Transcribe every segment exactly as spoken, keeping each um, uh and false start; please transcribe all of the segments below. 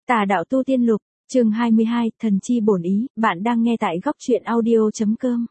Tà đạo tu tiên lục, chương hai mươi hai, thần chi bổn ý, bạn đang nghe tại góc truyện audio.com.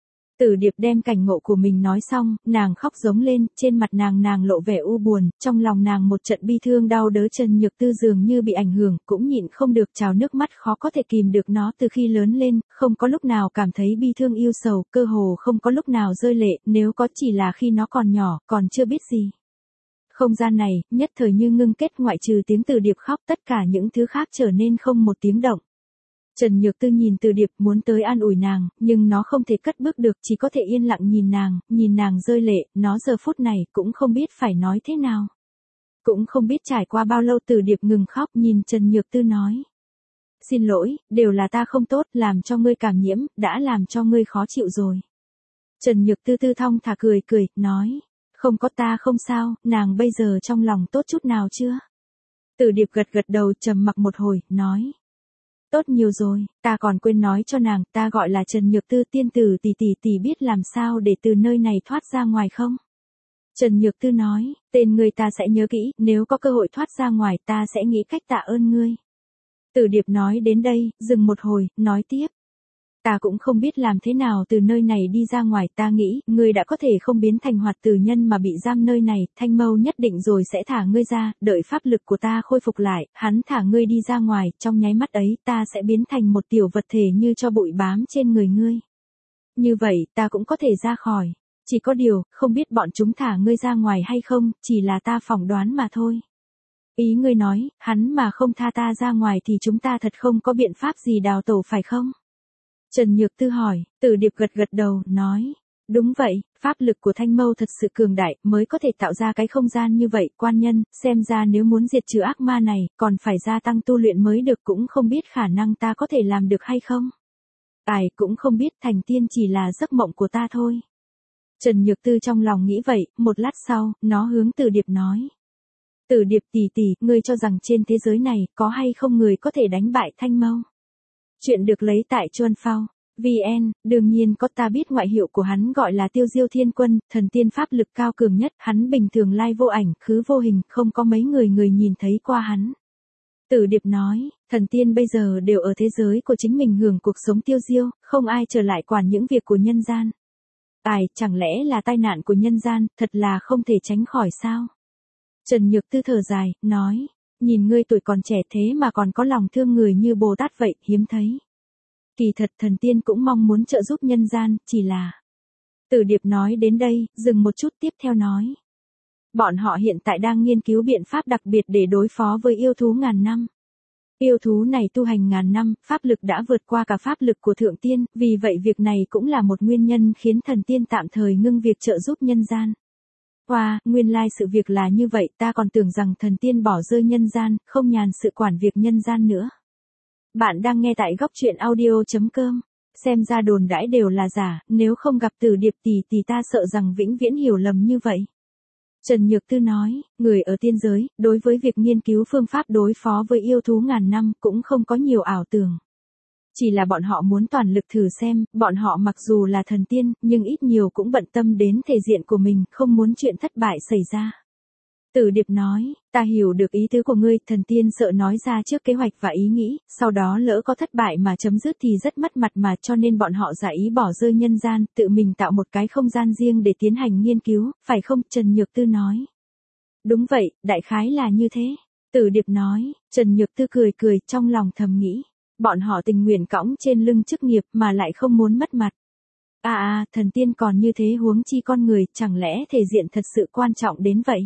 Tử Điệp đem cảnh ngộ của mình nói xong, nàng khóc giống lên, trên mặt nàng nàng lộ vẻ u buồn, trong lòng nàng một trận bi thương đau đớn. Trần Nhược Tư dường như bị ảnh hưởng, cũng nhịn không được trào nước mắt, khó có thể kìm được nó. Từ khi lớn lên, không có lúc nào cảm thấy bi thương yêu sầu, cơ hồ không có lúc nào rơi lệ, nếu có chỉ là khi nó còn nhỏ, còn chưa biết gì. Không gian này, nhất thời như ngưng kết, ngoại trừ tiếng Tử Điệp khóc, tất cả những thứ khác trở nên không một tiếng động. Trần Nhược Tư nhìn Tử Điệp, muốn tới an ủi nàng, nhưng nó không thể cất bước được, chỉ có thể yên lặng nhìn nàng, nhìn nàng rơi lệ, nó giờ phút này cũng không biết phải nói thế nào. Cũng không biết trải qua bao lâu Tử Điệp ngừng khóc, nhìn Trần Nhược Tư nói: "Xin lỗi, đều là ta không tốt, làm cho ngươi cảm nhiễm, đã làm cho ngươi khó chịu rồi." Trần Nhược Tư tư thong thả cười cười, nói: "Không có, ta không sao." Nàng bây giờ trong lòng tốt chút nào chưa? Tử Điệp gật gật đầu, trầm mặc một hồi, nói: "Tốt nhiều rồi, ta còn quên nói cho nàng, ta gọi là Trần Nhược Tư, tiên tử tỷ tỷ tỷ biết làm sao để từ nơi này thoát ra ngoài không?" Trần Nhược Tư nói: "Tên ngươi ta sẽ nhớ kỹ, nếu có cơ hội thoát ra ngoài ta sẽ nghĩ cách tạ ơn ngươi." Tử Điệp nói đến đây, dừng một hồi, nói tiếp: "Ta cũng không biết làm thế nào từ nơi này đi ra ngoài, ta nghĩ, ngươi đã có thể không biến thành hoạt tử nhân mà bị giam nơi này, Thanh Mâu nhất định rồi sẽ thả ngươi ra, đợi pháp lực của ta khôi phục lại, hắn thả ngươi đi ra ngoài, trong nháy mắt ấy, ta sẽ biến thành một tiểu vật thể như cho bụi bám trên người ngươi. Như vậy, ta cũng có thể ra khỏi. Chỉ có điều, không biết bọn chúng thả ngươi ra ngoài hay không, chỉ là ta phỏng đoán mà thôi." "Ý ngươi nói, hắn mà không tha ta ra ngoài thì chúng ta thật không có biện pháp gì đào tẩu phải không?" Trần Nhược Tư hỏi. Tử Điệp gật gật đầu, nói: "Đúng vậy, pháp lực của Thanh Mâu thật sự cường đại, mới có thể tạo ra cái không gian như vậy, quan nhân, xem ra nếu muốn diệt trừ ác ma này, còn phải gia tăng tu luyện mới được, cũng không biết khả năng ta có thể làm được hay không. Ai cũng không biết, thành tiên chỉ là giấc mộng của ta thôi." Trần Nhược Tư trong lòng nghĩ vậy, một lát sau, nó hướng Tử Điệp nói: "Tử Điệp tỷ tỷ, ngươi cho rằng trên thế giới này, có hay không người có thể đánh bại Thanh Mâu?" Chuyện được lấy tại Chuan Phao. vê en, đương nhiên có, ta biết ngoại hiệu của hắn gọi là Tiêu Diêu Thiên Quân, thần tiên pháp lực cao cường nhất, hắn bình thường lai vô ảnh, khứ vô hình, không có mấy người người nhìn thấy qua hắn. Tử Điệp nói: "Thần tiên bây giờ đều ở thế giới của chính mình hưởng cuộc sống tiêu diêu, không ai trở lại quản những việc của nhân gian. Ai, chẳng lẽ là tai nạn của nhân gian, thật là không thể tránh khỏi sao?" Trần Nhược Tư thở dài, nói: "Nhìn ngươi tuổi còn trẻ thế mà còn có lòng thương người như Bồ Tát vậy, hiếm thấy. Kỳ thật thần tiên cũng mong muốn trợ giúp nhân gian, chỉ là..." Tử Điệp nói đến đây, dừng một chút, tiếp theo nói: "Bọn họ hiện tại đang nghiên cứu biện pháp đặc biệt để đối phó với yêu thú ngàn năm. Yêu thú này tu hành ngàn năm, pháp lực đã vượt qua cả pháp lực của thượng tiên, vì vậy việc này cũng là một nguyên nhân khiến thần tiên tạm thời ngưng việc trợ giúp nhân gian." Wow, nguyên lai sự việc là như vậy, ta còn tưởng rằng thần tiên bỏ rơi nhân gian, không nhàn sự quản việc nhân gian nữa. Bạn đang nghe tại góc truyện audio.com. Xem ra đồn đãi đều là giả, nếu không gặp Tử Điệp tỷ tỷ ta sợ rằng vĩnh viễn hiểu lầm như vậy. Trần Nhược Tư nói: "Người ở tiên giới, đối với việc nghiên cứu phương pháp đối phó với yêu thú ngàn năm, cũng không có nhiều ảo tưởng. Chỉ là bọn họ muốn toàn lực thử xem, bọn họ mặc dù là thần tiên, nhưng ít nhiều cũng bận tâm đến thể diện của mình, không muốn chuyện thất bại xảy ra." Tử Điệp nói: "Ta hiểu được ý tứ của ngươi, thần tiên sợ nói ra trước kế hoạch và ý nghĩ, sau đó lỡ có thất bại mà chấm dứt thì rất mất mặt mà, cho nên bọn họ giả ý bỏ rơi nhân gian, tự mình tạo một cái không gian riêng để tiến hành nghiên cứu, phải không?" Trần Nhược Tư nói. "Đúng vậy, đại khái là như thế." Tử Điệp nói. Trần Nhược Tư cười cười, trong lòng thầm nghĩ: bọn họ tình nguyện cõng trên lưng chức nghiệp mà lại không muốn mất mặt. À à, thần tiên còn như thế, huống chi con người, chẳng lẽ thể diện thật sự quan trọng đến vậy?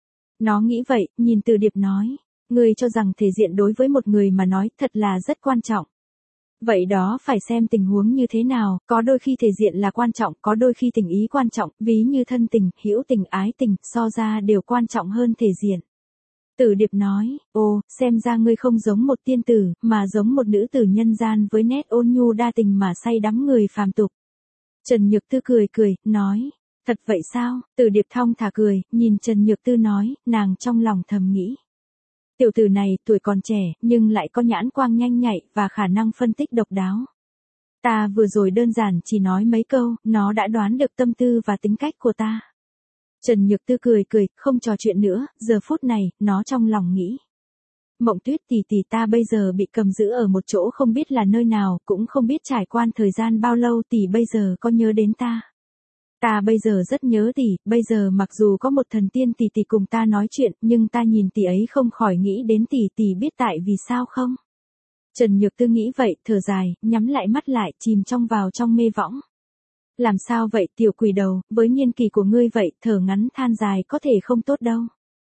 Nó nghĩ vậy, nhìn Tử Điệp nói: "Ngươi cho rằng thể diện đối với một người mà nói thật là rất quan trọng. Vậy đó phải xem tình huống như thế nào, có đôi khi thể diện là quan trọng, có đôi khi tình ý quan trọng, ví như thân tình, hữu tình, ái tình, so ra đều quan trọng hơn thể diện." Tử Điệp nói: "Ồ, xem ra ngươi không giống một tiên tử, mà giống một nữ tử nhân gian với nét ôn nhu đa tình mà say đắm người phàm tục." Trần Nhược Tư cười cười, nói: "Thật vậy sao?" Tử Điệp thong thả cười, nhìn Trần Nhược Tư nói, nàng trong lòng thầm nghĩ: tiểu tử này tuổi còn trẻ, nhưng lại có nhãn quang nhanh nhạy, và khả năng phân tích độc đáo. Ta vừa rồi đơn giản chỉ nói mấy câu, nó đã đoán được tâm tư và tính cách của ta. Trần Nhược Tư cười cười, không trò chuyện nữa, giờ phút này, nó trong lòng nghĩ: Mộng Tuyết tỷ tỷ, ta bây giờ bị cầm giữ ở một chỗ không biết là nơi nào, cũng không biết trải qua thời gian bao lâu, tỷ bây giờ có nhớ đến ta? Ta bây giờ rất nhớ tỷ, bây giờ mặc dù có một thần tiên tỷ tỷ cùng ta nói chuyện, nhưng ta nhìn tỷ ấy không khỏi nghĩ đến tỷ, tỷ biết tại vì sao không? Trần Nhược Tư nghĩ vậy, thở dài, nhắm lại mắt lại, chìm trong vào trong mê võng. Làm sao vậy tiểu quỷ đầu, với niên kỳ của ngươi vậy, thở ngắn than dài có thể không tốt đâu.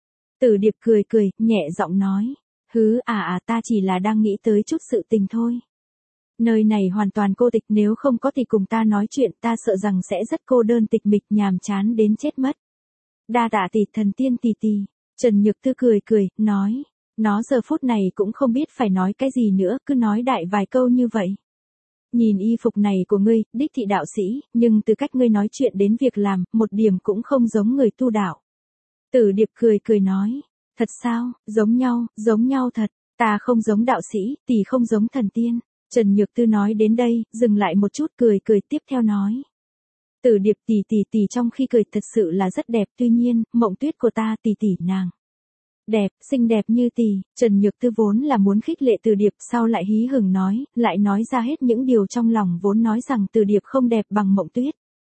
Tử Điệp cười cười, nhẹ giọng nói, hứ à à ta chỉ là đang nghĩ tới chút sự tình thôi. Nơi này hoàn toàn cô tịch, nếu không có tỷ cùng ta nói chuyện ta sợ rằng sẽ rất cô đơn tịch mịch nhàm chán đến chết mất. Đa tạ tỷ thần tiên tỷ tỷ. Trần Nhược Tư cười cười, nói, nó giờ phút này cũng không biết phải nói cái gì nữa, cứ nói đại vài câu như vậy. Nhìn y phục này của ngươi, đích thị đạo sĩ, nhưng từ cách ngươi nói chuyện đến việc làm, một điểm cũng không giống người tu đạo. Tử Điệp cười cười nói, thật sao, giống nhau, giống nhau thật, ta không giống đạo sĩ, tỷ không giống thần tiên. Trần Nhược Tư nói đến đây, dừng lại một chút cười cười tiếp theo nói. Tử Điệp tỷ tỷ tỷ trong khi cười thật sự là rất đẹp, tuy nhiên, Mộng Tuyết của ta tỷ tỷ nàng. Đẹp, xinh đẹp như tỷ. Trần Nhược Tư vốn là muốn khích lệ Tử Điệp, sau lại hí hửng nói, lại nói ra hết những điều trong lòng vốn nói rằng Tử Điệp không đẹp bằng Mộng Tuyết.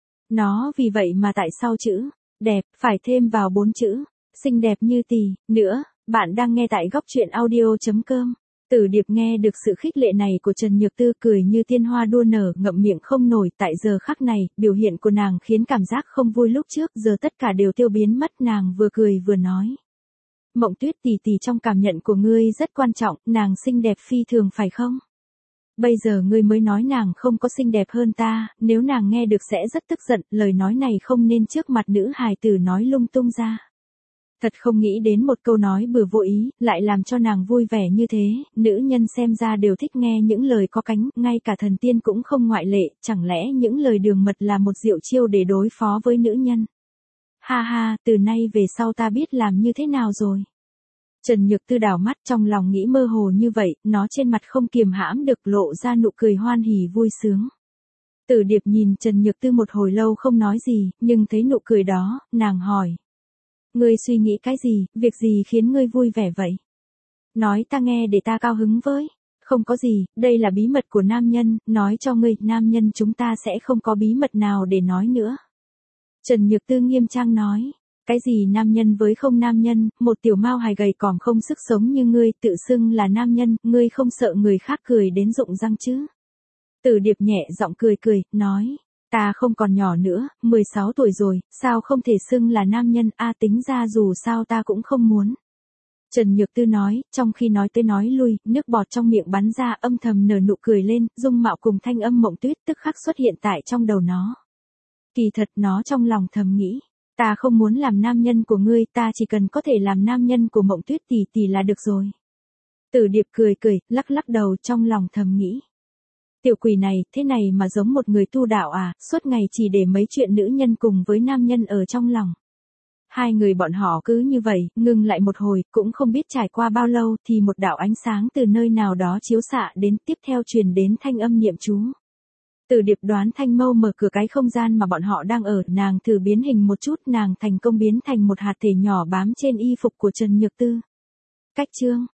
Nó vì vậy mà tại sao chữ đẹp phải thêm vào bốn chữ xinh đẹp như tỷ nữa. Bạn đang nghe tại góc truyện audio chấm com. Tử Điệp nghe được sự khích lệ này của Trần Nhược Tư cười như tiên hoa đua nở, ngậm miệng không nổi. Tại giờ khắc này, biểu hiện của nàng khiến cảm giác không vui lúc trước giờ tất cả đều tiêu biến mất. Nàng vừa cười vừa nói, Mộng Tuyết tỷ tỷ trong cảm nhận của ngươi rất quan trọng, nàng xinh đẹp phi thường phải không? Bây giờ ngươi mới nói nàng không có xinh đẹp hơn ta, nếu nàng nghe được sẽ rất tức giận, lời nói này không nên trước mặt nữ hài tử nói lung tung ra. Thật không nghĩ đến một câu nói bừa vô ý, lại làm cho nàng vui vẻ như thế, nữ nhân xem ra đều thích nghe những lời có cánh, ngay cả thần tiên cũng không ngoại lệ, chẳng lẽ những lời đường mật là một diệu chiêu để đối phó với nữ nhân? Ha ha, từ nay về sau ta biết làm như thế nào rồi. Trần Nhược Tư đảo mắt trong lòng nghĩ mơ hồ như vậy, nó trên mặt không kiềm hãm được lộ ra nụ cười hoan hỉ vui sướng. Tử Điệp nhìn Trần Nhược Tư một hồi lâu không nói gì, nhưng thấy nụ cười đó, nàng hỏi. Ngươi suy nghĩ cái gì, việc gì khiến ngươi vui vẻ vậy? Nói ta nghe để ta cao hứng với. Không có gì, đây là bí mật của nam nhân, nói cho ngươi, nam nhân chúng ta sẽ không có bí mật nào để nói nữa. Trần Nhược Tư nghiêm trang nói. Cái gì nam nhân với không nam nhân, một tiểu mao hài gầy còm không sức sống như ngươi, tự xưng là nam nhân, ngươi không sợ người khác cười đến rụng răng chứ? Tử Điệp nhẹ giọng cười cười, nói, ta không còn nhỏ nữa, mười sáu tuổi rồi, sao không thể xưng là nam nhân, a tính ra dù sao ta cũng không muốn. Trần Nhược Tư nói, trong khi nói tới nói lui, nước bọt trong miệng bắn ra, âm thầm nở nụ cười lên, dung mạo cùng thanh âm Mộng Tuyết tức khắc xuất hiện tại trong đầu nó. Kỳ thật nó trong lòng thầm nghĩ. Ta không muốn làm nam nhân của ngươi, ta chỉ cần có thể làm nam nhân của Mộng Tuyết tỷ tỷ là được rồi. Tử Điệp cười cười, lắc lắc đầu trong lòng thầm nghĩ. Tiểu quỷ này, thế này mà giống một người tu đạo à, suốt ngày chỉ để mấy chuyện nữ nhân cùng với nam nhân ở trong lòng. Hai người bọn họ cứ như vậy, ngừng lại một hồi, cũng không biết trải qua bao lâu thì một đạo ánh sáng từ nơi nào đó chiếu xạ đến, tiếp theo truyền đến thanh âm niệm chú. Tử Điệp đoán Thanh Mâu mở cửa cái không gian mà bọn họ đang ở, nàng thử biến hình một chút, nàng thành công biến thành một hạt thể nhỏ bám trên y phục của Trần Nhược Tư. Cách chương